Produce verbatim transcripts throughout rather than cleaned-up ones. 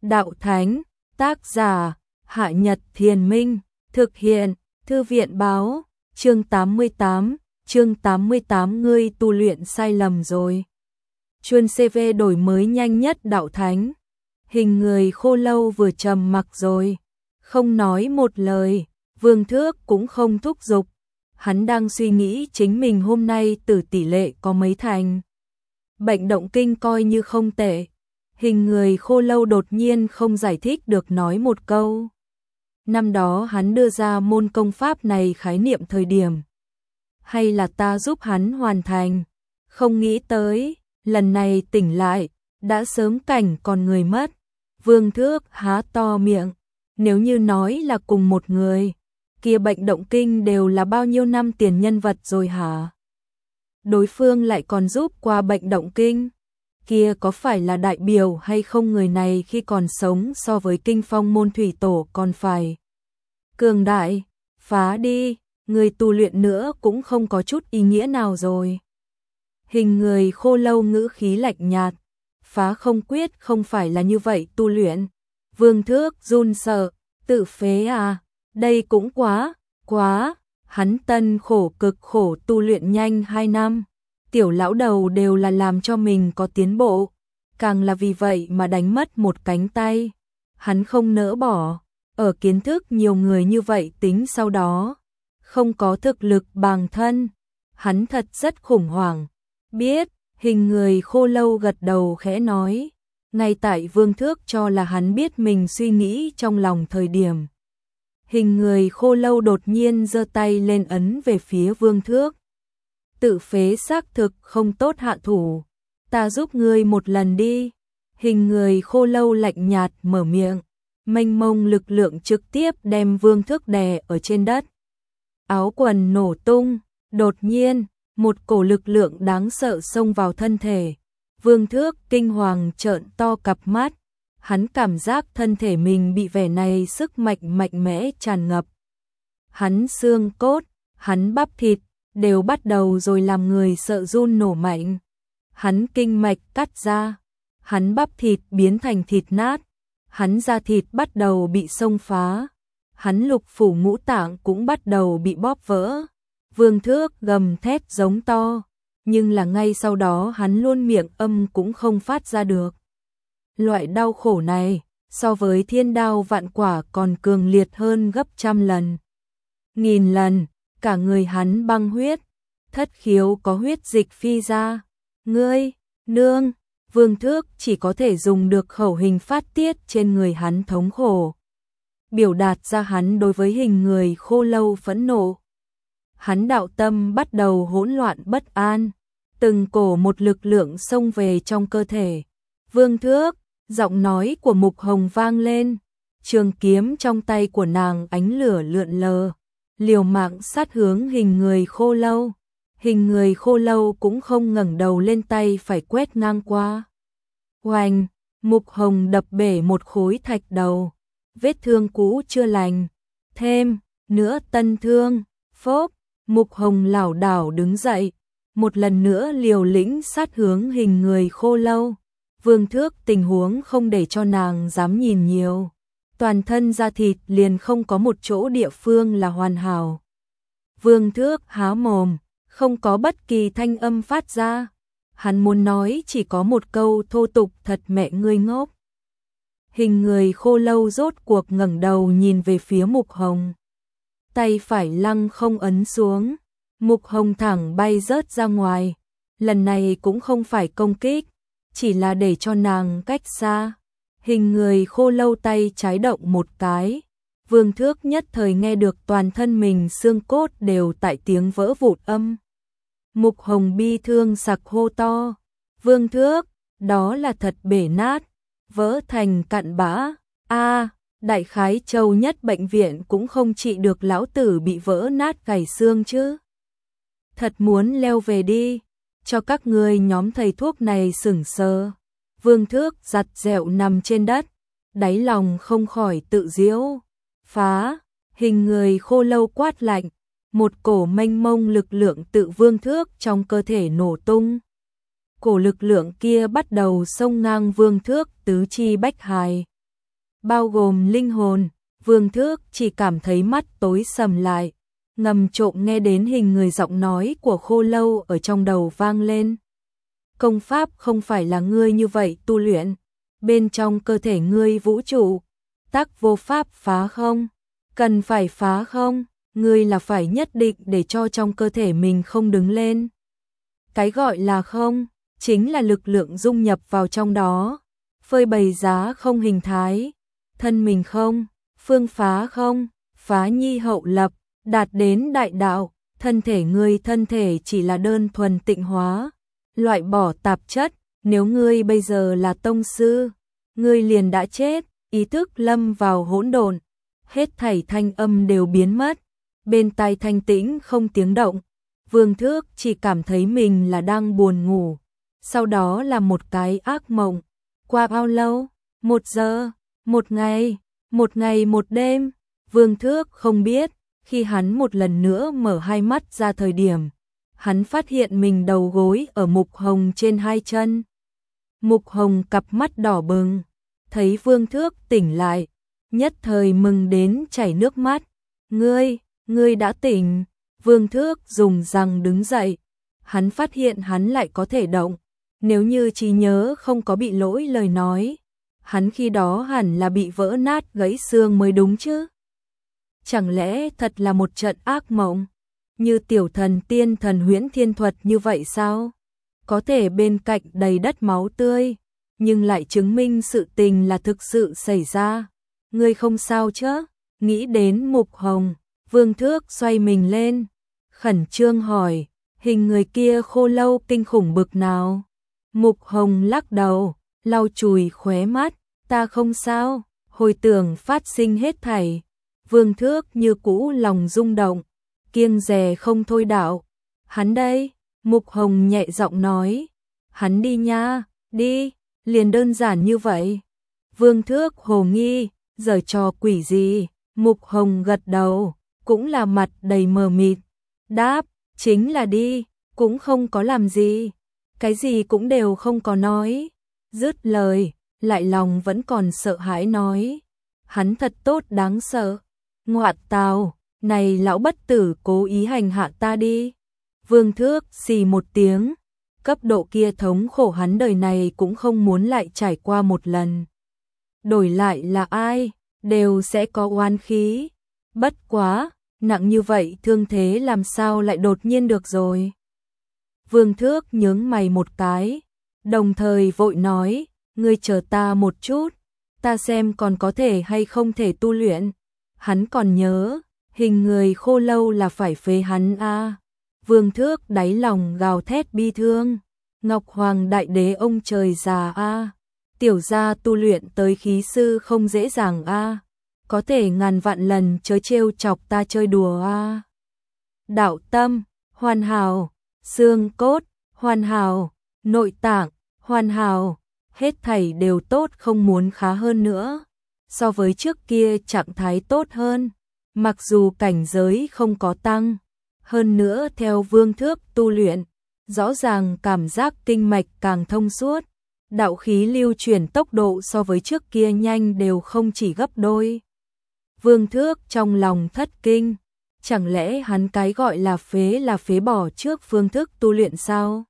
Đạo Thánh, tác giả, Hạ Nhật Thiền Minh, thực hiện, Thư viện báo, chương tám mươi tám, chương tám mươi tám ngươi tu luyện sai lầm rồi. Chuân xê vê đổi mới nhanh nhất Đạo Thánh. Hình người Khô Lâu vừa trầm mặc rồi, không nói một lời, Vương Thước cũng không thúc giục. Hắn đang suy nghĩ chính mình hôm nay tử tỷ lệ có mấy thành. Bệnh động kinh coi như không tệ. Hình người Khô Lâu đột nhiên không giải thích được nói một câu. Năm đó hắn đưa ra môn công pháp này khái niệm thời điểm. Hay là ta giúp hắn hoàn thành. Không nghĩ tới, lần này tỉnh lại, đã sớm cảnh còn người mất. Vương Thước há to miệng. Nếu như nói là cùng một người, kia bệnh động kinh đều là bao nhiêu năm tiền nhân vật rồi hả? Đối phương lại còn giúp qua bệnh động kinh. Kia có phải là đại biểu hay không người này khi còn sống so với kinh phong môn thủy tổ còn phải cường đại, phá đi, người tu luyện nữa cũng không có chút ý nghĩa nào rồi. Hình người Khô Lâu ngữ khí lạnh nhạt, phá không quyết không phải là như vậy tu luyện. Vương Thước run sợ, tự phế à, đây cũng quá, quá, hắn tân khổ cực khổ tu luyện nhanh hai năm. Tiểu lão đầu đều là làm cho mình có tiến bộ, càng là vì vậy mà đánh mất một cánh tay. Hắn không nỡ bỏ, ở kiến thức nhiều người như vậy tính sau đó, không có thực lực bằng thân. Hắn thật rất khủng hoảng. Biết, hình người Khô Lâu gật đầu khẽ nói, ngay tại Vương Thước cho là hắn biết mình suy nghĩ trong lòng thời điểm. Hình người Khô Lâu đột nhiên giơ tay lên ấn về phía Vương Thước. Tự phế xác thực không tốt hạ thủ, ta giúp ngươi một lần đi. Hình người Khô Lâu lạnh nhạt mở miệng, mênh mông lực lượng trực tiếp đem Vương Thước đè ở trên đất. Áo quần nổ tung, đột nhiên, một cổ lực lượng đáng sợ xông vào thân thể. Vương Thước kinh hoàng trợn to cặp mắt, hắn cảm giác thân thể mình bị vẻ này sức mạnh mạnh mẽ tràn ngập. Hắn xương cốt, hắn bắp thịt, đều bắt đầu rồi làm người sợ run nổ mạnh. Hắn kinh mạch cắt ra, hắn bắp thịt biến thành thịt nát, hắn da thịt bắt đầu bị xông phá, hắn lục phủ ngũ tạng cũng bắt đầu bị bóp vỡ. Vương Thước gầm thét giống to, nhưng là ngay sau đó hắn luôn miệng âm cũng không phát ra được. Loại đau khổ này, so với thiên đao vạn quả còn cường liệt hơn gấp trăm lần, nghìn lần. Cả người hắn băng huyết, thất khiếu có huyết dịch phi ra. Ngươi, nương, Vương Thước chỉ có thể dùng được khẩu hình phát tiết trên người hắn thống khổ, biểu đạt ra hắn đối với hình người Khô Lâu phẫn nộ. Hắn đạo tâm bắt đầu hỗn loạn bất an, từng cổ một lực lượng xông về trong cơ thể. Vương Thước, giọng nói của Mục Hồng vang lên, trường kiếm trong tay của nàng ánh lửa lượn lờ, liều mạng sát hướng hình người Khô Lâu. Hình người Khô Lâu cũng không ngẩng đầu lên, tay phải quét ngang qua. Oanh, Mục Hồng đập bể một khối thạch đầu, vết thương cũ chưa lành, thêm nữa tân thương. Phốp, Mục Hồng lảo đảo đứng dậy, một lần nữa liều lĩnh sát hướng hình người Khô Lâu. Vương Thước tình huống không để cho nàng dám nhìn nhiều. Toàn thân da thịt liền không có một chỗ địa phương là hoàn hảo. Vương Thước há mồm, không có bất kỳ thanh âm phát ra. Hắn muốn nói chỉ có một câu thô tục, thật mẹ ngươi ngốc. Hình người Khô Lâu rốt cuộc ngẩng đầu nhìn về phía Mục Hồng. Tay phải lăng không ấn xuống, Mục Hồng thẳng bay rớt ra ngoài. Lần này cũng không phải công kích, chỉ là để cho nàng cách xa. Hình người Khô Lâu tay trái động một cái, Vương Thước nhất thời nghe được toàn thân mình xương cốt đều tại tiếng vỡ vụn âm. Mục Hồng bi thương sặc hô to, Vương Thước, đó là thật bể nát, vỡ thành cặn bã. A, đại khái châu nhất bệnh viện cũng không trị được lão tử bị vỡ nát gãy xương chứ. Thật muốn leo về đi, cho các ngươi nhóm thầy thuốc này sửng sờ. Vương Thước giặt dẹo nằm trên đất, đáy lòng không khỏi tự giễu. Phá, hình người Khô Lâu quát lạnh, một cổ mênh mông lực lượng tự Vương Thước trong cơ thể nổ tung. Cổ lực lượng kia bắt đầu xông ngang Vương Thước tứ chi bách hài, bao gồm linh hồn. Vương Thước chỉ cảm thấy mắt tối sầm lại, ngầm trộm nghe đến hình người giọng nói của Khô Lâu ở trong đầu vang lên. Công pháp không phải là ngươi như vậy tu luyện, bên trong cơ thể ngươi vũ trụ, tắc vô pháp phá không? Cần phải phá không? Ngươi là phải nhất định để cho trong cơ thể mình không đứng lên. Cái gọi là không, chính là lực lượng dung nhập vào trong đó, phơi bày giá không hình thái, thân mình không, phương phá không, phá nhi hậu lập, đạt đến đại đạo, thân thể ngươi thân thể chỉ là đơn thuần tịnh hóa, loại bỏ tạp chất, nếu ngươi bây giờ là tông sư, ngươi liền đã chết, ý thức lâm vào hỗn độn, hết thảy thanh âm đều biến mất, bên tai thanh tĩnh không tiếng động. Vương Thước chỉ cảm thấy mình là đang buồn ngủ, sau đó là một cái ác mộng. Qua bao lâu? Một giờ, một ngày, một ngày một đêm. Vương Thước không biết, khi hắn một lần nữa mở hai mắt ra thời điểm, hắn phát hiện mình đầu gối ở Mục Hồng trên hai chân. Mục Hồng cặp mắt đỏ bừng, thấy Vương Thước tỉnh lại, nhất thời mừng đến chảy nước mắt. Ngươi, ngươi đã tỉnh. Vương Thước dùng răng đứng dậy, hắn phát hiện hắn lại có thể động, nếu như trí nhớ không có bị lỗi lời nói, hắn khi đó hẳn là bị vỡ nát gãy xương mới đúng chứ. Chẳng lẽ thật là một trận ác mộng, như tiểu thần tiên thần huyễn thiên thuật như vậy sao? Có thể bên cạnh đầy đất máu tươi, nhưng lại chứng minh sự tình là thực sự xảy ra. Ngươi không sao chứ? Nghĩ đến Mục Hồng, Vương Thước xoay mình lên, khẩn trương hỏi, hình người kia Khô Lâu kinh khủng bực nào? Mục Hồng lắc đầu, lau chùi khóe mắt, ta không sao, hồi tưởng phát sinh hết thảy. Vương Thước như cũ lòng rung động, kiêng dè không thôi đạo. Hắn đây, Mục Hồng nhẹ giọng nói, hắn đi nha, đi, liền đơn giản như vậy. Vương Thước hồ nghi, giở trò quỷ gì? Mục Hồng gật đầu, cũng là mặt đầy mờ mịt, đáp, chính là đi, cũng không có làm gì, cái gì cũng đều không có nói. Dứt lời, lại lòng vẫn còn sợ hãi nói, hắn thật tốt đáng sợ. Ngoạt tào, này lão bất tử cố ý hành hạ ta đi. Vương Thước xì một tiếng, cấp độ kia thống khổ hắn đời này cũng không muốn lại trải qua một lần. Đổi lại là ai, đều sẽ có oán khí. Bất quá, nặng như vậy thương thế làm sao lại đột nhiên được rồi. Vương Thước nhướng mày một cái, đồng thời vội nói, ngươi chờ ta một chút, ta xem còn có thể hay không thể tu luyện. Hắn còn nhớ, hình người Khô Lâu là phải phế hắn a. À. Vương Thước đáy lòng gào thét bi thương, Ngọc Hoàng Đại Đế ông trời già a. À. Tiểu gia tu luyện tới khí sư không dễ dàng a. À. Có thể ngàn vạn lần chớ trêu chọc ta chơi đùa a. À. Đạo tâm, hoàn hảo, xương cốt, hoàn hảo, nội tạng, hoàn hảo, hết thảy đều tốt không muốn khá hơn nữa. So với trước kia trạng thái tốt hơn, mặc dù cảnh giới không có tăng, hơn nữa theo Vương Thước tu luyện, rõ ràng cảm giác kinh mạch càng thông suốt, đạo khí lưu chuyển tốc độ so với trước kia nhanh đều không chỉ gấp đôi. Vương Thước trong lòng thất kinh, chẳng lẽ hắn cái gọi là phế là phế bỏ trước phương thức tu luyện sao?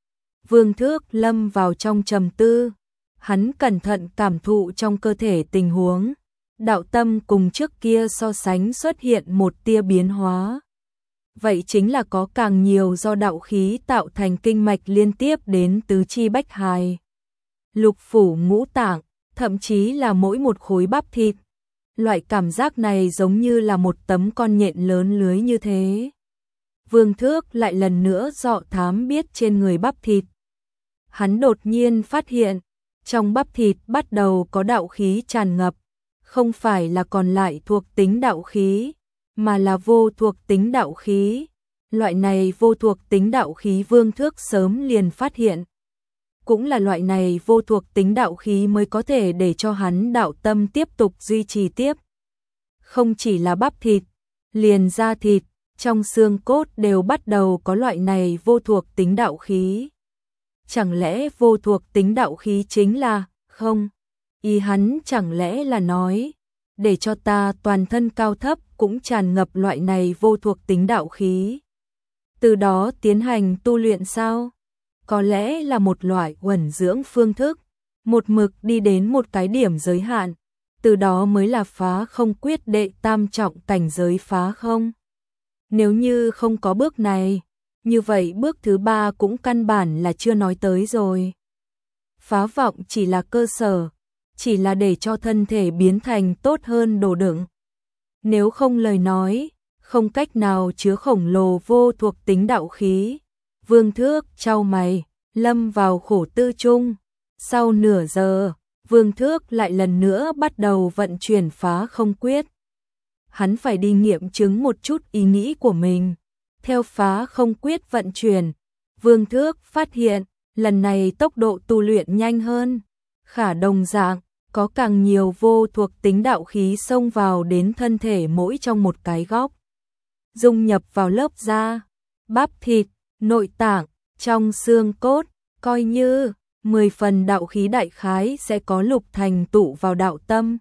Vương Thước lâm vào trong trầm tư, hắn cẩn thận cảm thụ trong cơ thể tình huống, đạo tâm cùng trước kia so sánh xuất hiện một tia biến hóa. Vậy chính là có càng nhiều do đạo khí tạo thành kinh mạch liên tiếp đến tứ chi bách hài, lục phủ ngũ tạng, thậm chí là mỗi một khối bắp thịt. Loại cảm giác này giống như là một tấm con nhện lớn lưới như thế. Vương Thước lại lần nữa dọ thám biết trên người bắp thịt. Hắn đột nhiên phát hiện, trong bắp thịt bắt đầu có đạo khí tràn ngập, không phải là còn lại thuộc tính đạo khí, mà là vô thuộc tính đạo khí. Loại này vô thuộc tính đạo khí Vương Thước sớm liền phát hiện. Cũng là loại này vô thuộc tính đạo khí mới có thể để cho hắn đạo tâm tiếp tục duy trì tiếp. Không chỉ là bắp thịt, liền da thịt, trong xương cốt đều bắt đầu có loại này vô thuộc tính đạo khí. Chẳng lẽ vô thuộc tính đạo khí chính là không? Ý hắn chẳng lẽ là nói, để cho ta toàn thân cao thấp cũng tràn ngập loại này vô thuộc tính đạo khí. Từ đó tiến hành tu luyện sao? Có lẽ là một loại uẩn dưỡng phương thức, một mực đi đến một cái điểm giới hạn, từ đó mới là phá không quyết đệ tam trọng cảnh giới phá không. Nếu như không có bước này, như vậy bước thứ ba cũng căn bản là chưa nói tới rồi. Phá vọng chỉ là cơ sở, chỉ là để cho thân thể biến thành tốt hơn đồ đựng. Nếu không lời nói, không cách nào chứa khổng lồ vô thuộc tính đạo khí. Vương Thước chau mày, lâm vào khổ tư chung. Sau nửa giờ, Vương Thước lại lần nữa bắt đầu vận chuyển phá không quyết. Hắn phải đi nghiệm chứng một chút ý nghĩ của mình. Theo phá không quyết vận chuyển, Vương Thước phát hiện, lần này tốc độ tu luyện nhanh hơn. Khả đồng dạng, có càng nhiều vô thuộc tính đạo khí xông vào đến thân thể mỗi trong một cái góc. Dung nhập vào lớp da, bắp thịt, nội tạng, trong xương cốt, coi như mười phần đạo khí đại khái sẽ có lục thành tụ vào đạo tâm.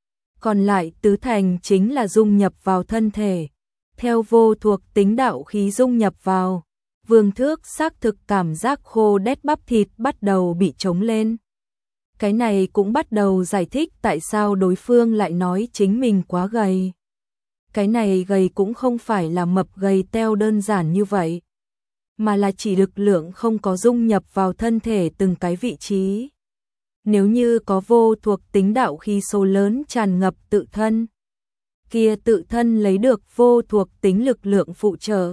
Còn lại tứ thành chính là dung nhập vào thân thể. Theo vô thuộc tính đạo khí dung nhập vào, Vương Thước xác thực cảm giác khô đét bắp thịt bắt đầu bị trống lên. Cái này cũng bắt đầu giải thích tại sao đối phương lại nói chính mình quá gầy. Cái này gầy cũng không phải là mập gầy teo đơn giản như vậy, mà là chỉ lực lượng không có dung nhập vào thân thể từng cái vị trí. Nếu như có vô thuộc tính đạo khí số lớn tràn ngập tự thân, kia tự thân lấy được vô thuộc tính lực lượng phụ trợ,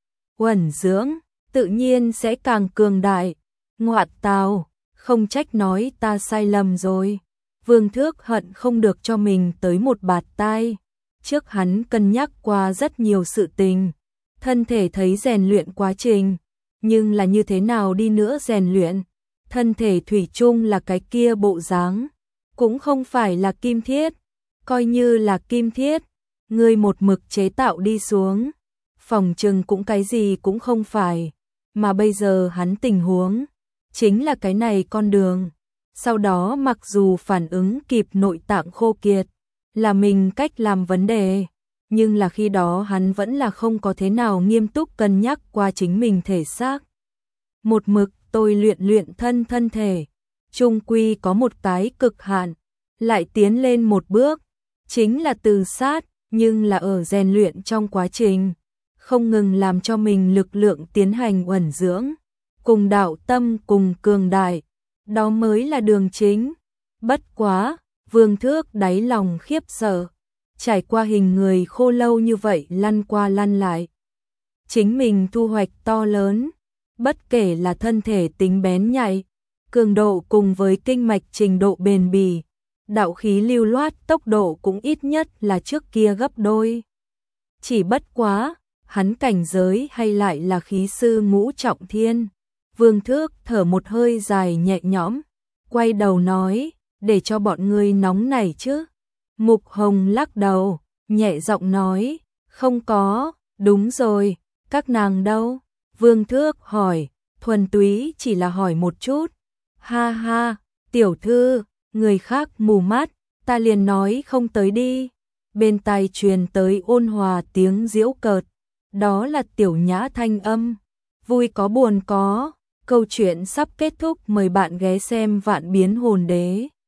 uẩn dưỡng, tự nhiên sẽ càng cường đại. Ngoạt tào, không trách nói ta sai lầm rồi. Vương Thước hận không được cho mình tới một bạt tai. Trước hắn cân nhắc qua rất nhiều sự tình, thân thể thấy rèn luyện quá trình, nhưng là như thế nào đi nữa rèn luyện, thân thể thủy chung là cái kia bộ dáng, cũng không phải là kim thiết, coi như là kim thiết, ngươi một mực chế tạo đi xuống, phòng trừng cũng cái gì cũng không phải, mà bây giờ hắn tình huống, chính là cái này con đường, sau đó mặc dù phản ứng kịp nội tạng khô kiệt, là mình cách làm vấn đề, nhưng là khi đó hắn vẫn là không có thế nào nghiêm túc cân nhắc qua chính mình thể xác. Một mực tôi luyện luyện thân thân thể, chung quy có một cái cực hạn, lại tiến lên một bước, chính là từ sát, nhưng là ở rèn luyện trong quá trình, không ngừng làm cho mình lực lượng tiến hành uẩn dưỡng, cùng đạo tâm cùng cường đại, đó mới là đường chính. Bất quá, Vương Thước đáy lòng khiếp sợ, trải qua hình người khô lâu như vậy lăn qua lăn lại. Chính mình thu hoạch to lớn, bất kể là thân thể tính bén nhạy, cường độ cùng với kinh mạch trình độ bền bỉ, đạo khí lưu loát tốc độ cũng ít nhất là trước kia gấp đôi. Chỉ bất quá, hắn cảnh giới hay lại là khí sư ngũ trọng thiên. Vương Thước thở một hơi dài nhẹ nhõm, quay đầu nói, để cho bọn ngươi nóng nảy chứ. Mục Hồng lắc đầu, nhẹ giọng nói, không có, đúng rồi, các nàng đâu? Vương Thước hỏi, thuần túy chỉ là hỏi một chút. Ha ha, tiểu thư, người khác mù mắt, ta liền nói không tới đi. Bên tai truyền tới ôn hòa tiếng giễu cợt, đó là Tiểu Nhã thanh âm. Vui có buồn có, câu chuyện sắp kết thúc, mời bạn ghé xem Vạn Biến Hồn Đế.